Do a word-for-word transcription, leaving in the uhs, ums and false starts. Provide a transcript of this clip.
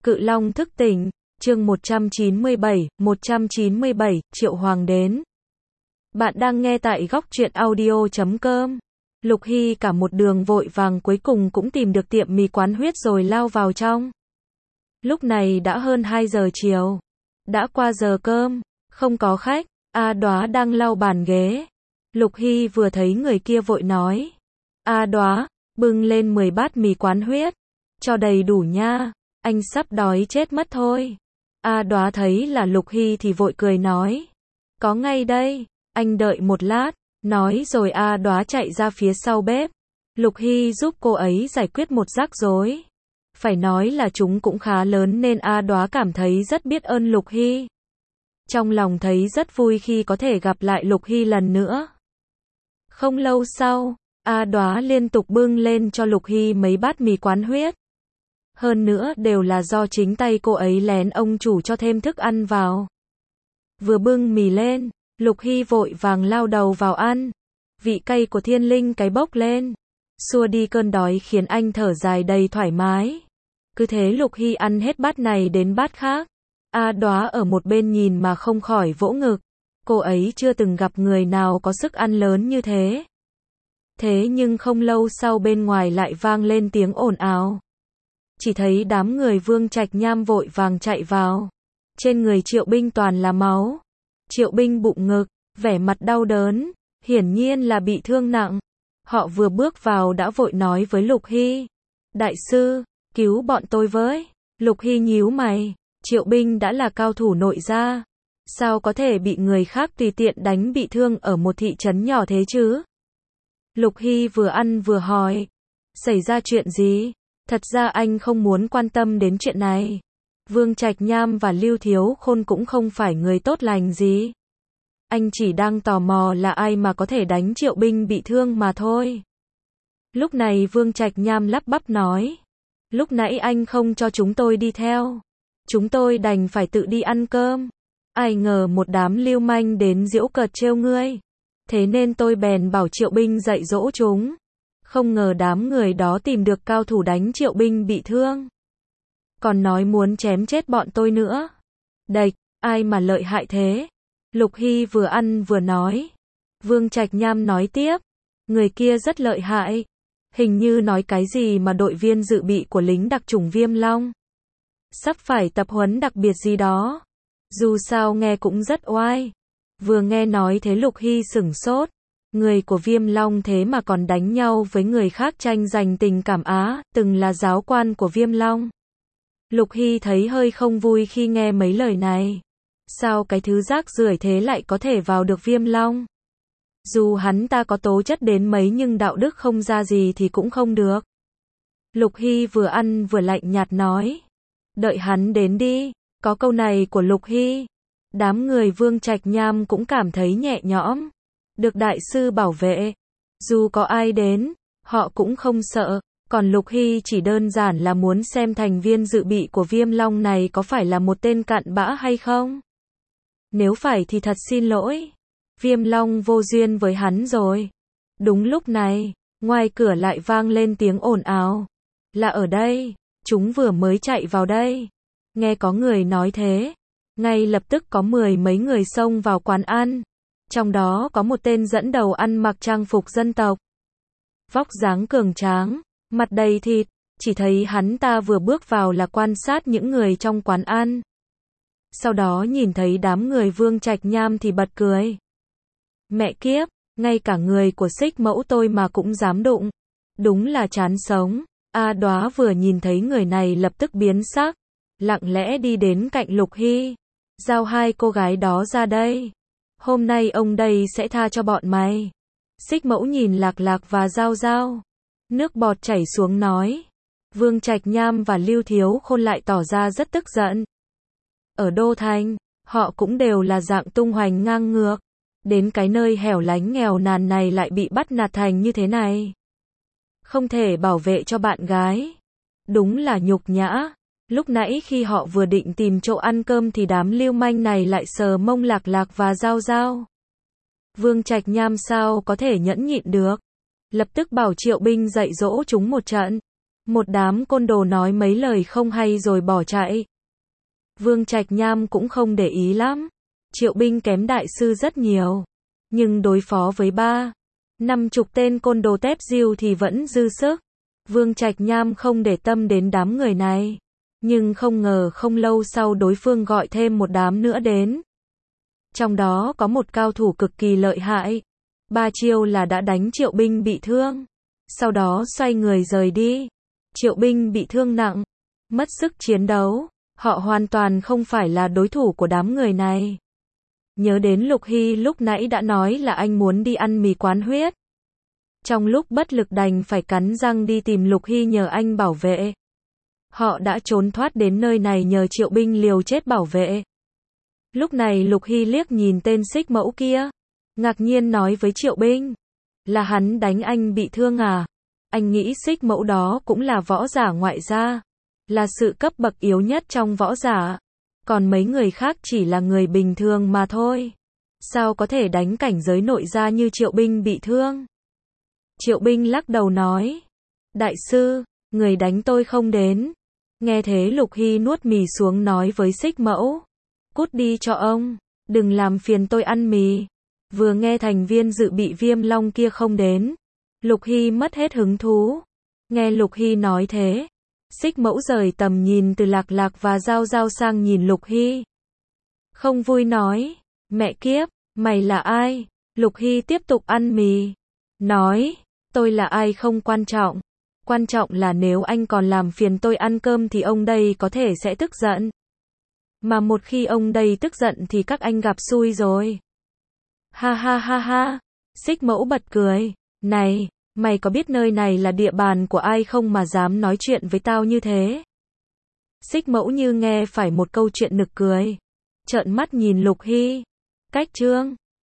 Cự Long thức tỉnh, chương một trăm chín mươi bảy, một trăm chín mươi bảy, Triệu Hoàng đến. Bạn đang nghe tại góc truyện audio chấm com. Lục Hy cả một đường vội vàng cuối cùng cũng tìm được tiệm mì quán huyết rồi lao vào trong. Lúc này đã hơn hai giờ chiều. Đã qua giờ cơm, không có khách, A Đóa đang lau bàn ghế. Lục Hy vừa thấy người kia vội nói. A Đóa, bưng lên mười bát mì quán huyết. Cho đầy đủ nha, anh sắp đói chết mất thôi. A Đóa thấy là Lục Hy thì vội cười nói. Có ngay đây, anh đợi một lát. Nói rồi A Đóa chạy ra phía sau bếp. Lục Hy giúp cô ấy giải quyết một rắc rối. Phải nói là chúng cũng khá lớn nên A Đóa cảm thấy rất biết ơn Lục Hy. Trong lòng thấy rất vui khi có thể gặp lại Lục Hy lần nữa. Không lâu sau, A Đóa liên tục bưng lên cho Lục Hy mấy bát mì quán huyết. Hơn nữa đều là do chính tay cô ấy lén ông chủ cho thêm thức ăn vào. Vừa bưng mì lên, Lục Hy vội vàng lao đầu vào ăn. Vị cay của thiên linh cái bốc lên, xua đi cơn đói khiến anh thở dài đầy thoải mái. Cứ thế Lục Hy ăn hết bát này đến bát khác. A Đóa ở một bên nhìn mà không khỏi vỗ ngực. Cô ấy chưa từng gặp người nào có sức ăn lớn như thế. Thế nhưng không lâu sau bên ngoài lại vang lên tiếng ồn ào. Chỉ thấy đám người Vương Trạch Nham vội vàng chạy vào. Trên người Triệu Binh toàn là máu. Triệu Binh bụng ngực, vẻ mặt đau đớn, hiển nhiên là bị thương nặng. Họ vừa bước vào đã vội nói với Lục Hy. Đại sư, cứu bọn tôi với. Lục Hy nhíu mày, Triệu Binh đã là cao thủ nội gia. Sao có thể bị người khác tùy tiện đánh bị thương ở một thị trấn nhỏ thế chứ? Lục Hy vừa ăn vừa hỏi. Xảy ra chuyện gì? Thật ra anh không muốn quan tâm đến chuyện này. Vương Trạch Nham và Lưu Thiếu Khôn cũng không phải người tốt lành gì. Anh chỉ đang tò mò là ai mà có thể đánh Triệu Binh bị thương mà thôi. Lúc này Vương Trạch Nham lắp bắp nói. Lúc nãy anh không cho chúng tôi đi theo. Chúng tôi đành phải tự đi ăn cơm. Ai ngờ một đám lưu manh đến giễu cợt trêu ngươi. Thế nên tôi bèn bảo Triệu Binh dạy dỗ chúng. Không ngờ đám người đó tìm được cao thủ đánh Triệu Binh bị thương. Còn nói muốn chém chết bọn tôi nữa. Đệch, ai mà lợi hại thế? Lục Hy vừa ăn vừa nói. Vương Trạch Nham nói tiếp. Người kia rất lợi hại. Hình như nói cái gì mà đội viên dự bị của lính đặc chủng Viêm Long. Sắp phải tập huấn đặc biệt gì đó. Dù sao nghe cũng rất oai. Vừa nghe nói thế Lục Hy sửng sốt. Người của Viêm Long thế mà còn đánh nhau với người khác tranh giành tình cảm á, từng là giáo quan của Viêm Long. Lục Hy thấy hơi không vui khi nghe mấy lời này. Sao cái thứ rác rưởi thế lại có thể vào được Viêm Long? Dù hắn ta có tố chất đến mấy nhưng đạo đức không ra gì thì cũng không được. Lục Hy vừa ăn vừa lạnh nhạt nói. Đợi hắn đến đi. Có câu này của Lục Hy. Đám người Vương Trạch Nham cũng cảm thấy nhẹ nhõm. Được đại sư bảo vệ. Dù có ai đến, họ cũng không sợ. Còn Lục Hy chỉ đơn giản là muốn xem thành viên dự bị của Viêm Long này có phải là một tên cặn bã hay không. Nếu phải thì thật xin lỗi. Viêm Long vô duyên với hắn rồi. Đúng lúc này, ngoài cửa lại vang lên tiếng ồn ào. Là ở đây, chúng vừa mới chạy vào đây. Nghe có người nói thế. Ngay lập tức có mười mấy người xông vào quán ăn. Trong đó có một tên dẫn đầu ăn mặc trang phục dân tộc. Vóc dáng cường tráng, mặt đầy thịt, chỉ thấy hắn ta vừa bước vào là quan sát những người trong quán ăn. Sau đó nhìn thấy đám người Vương Trạch Nham thì bật cười. Mẹ kiếp, ngay cả người của Xích Mẫu tôi mà cũng dám đụng. Đúng là chán sống. A Đóa vừa nhìn thấy người này lập tức biến sắc, lặng lẽ đi đến cạnh Lục Hy. Giao hai cô gái đó ra đây. Hôm nay ông đây sẽ tha cho bọn mày. Xích Mẫu nhìn Lạc Lạc và Giao Giao. Nước bọt chảy xuống nói. Vương Trạch Nham và Lưu Thiếu Khôn lại tỏ ra rất tức giận. Ở Đô Thành, họ cũng đều là dạng tung hoành ngang ngược. Đến cái nơi hẻo lánh nghèo nàn này lại bị bắt nạt thành như thế này. Không thể bảo vệ cho bạn gái. Đúng là nhục nhã. Lúc nãy khi họ vừa định tìm chỗ ăn cơm thì đám lưu manh này lại sờ mông Lạc Lạc và Giao Giao. Vương Trạch Nham sao có thể nhẫn nhịn được. Lập tức bảo Triệu Binh dạy dỗ chúng một trận. Một đám côn đồ nói mấy lời không hay rồi bỏ chạy. Vương Trạch Nham cũng không để ý lắm. Triệu binh kém đại sư rất nhiều. Nhưng đối phó với ba, năm chục tên côn đồ tép diêu thì vẫn dư sức. Vương Trạch Nham không để tâm đến đám người này. Nhưng không ngờ không lâu sau đối phương gọi thêm một đám nữa đến. Trong đó có một cao thủ cực kỳ lợi hại. Ba chiêu là đã đánh Triệu binh bị thương. Sau đó xoay người rời đi. Triệu binh bị thương nặng. Mất sức chiến đấu. Họ hoàn toàn không phải là đối thủ của đám người này. Nhớ đến Lục Hy lúc nãy đã nói là anh muốn đi ăn mì quán huyết. Trong lúc bất lực đành phải cắn răng đi tìm Lục Hy nhờ anh bảo vệ. Họ đã trốn thoát đến nơi này nhờ Triệu binh liều chết bảo vệ. Lúc này Lục Hy liếc nhìn tên xích mẫu kia. Ngạc nhiên nói với Triệu binh. Là hắn đánh anh bị thương à? Anh nghĩ xích mẫu đó cũng là võ giả ngoại gia. Là sự cấp bậc yếu nhất trong võ giả. Còn mấy người khác chỉ là người bình thường mà thôi. Sao có thể đánh cảnh giới nội gia như Triệu binh bị thương? Triệu binh lắc đầu nói. Đại sư, người đánh tôi không đến. Nghe thế Lục Hy nuốt mì xuống nói với xích mẫu. Cút đi cho ông, đừng làm phiền tôi ăn mì. Vừa nghe thành viên dự bị Viêm Long kia không đến. Lục Hy mất hết hứng thú. Nghe Lục Hy nói thế. Xích mẫu rời tầm nhìn từ Lạc Lạc và Giao Giao sang nhìn Lục Hy. Không vui nói. Mẹ kiếp, mày là ai? Lục Hy tiếp tục ăn mì. Nói, tôi là ai không quan trọng. Quan trọng là nếu anh còn làm phiền tôi ăn cơm thì ông đây có thể sẽ tức giận. Mà một khi ông đây tức giận thì các anh gặp xui rồi. Ha ha ha ha. Xích mẫu bật cười. Này, mày có biết nơi này là địa bàn của ai không mà dám nói chuyện với tao như thế? Xích mẫu như nghe phải một câu chuyện nực cười. Trợn mắt nhìn Lục Hy. Cách chương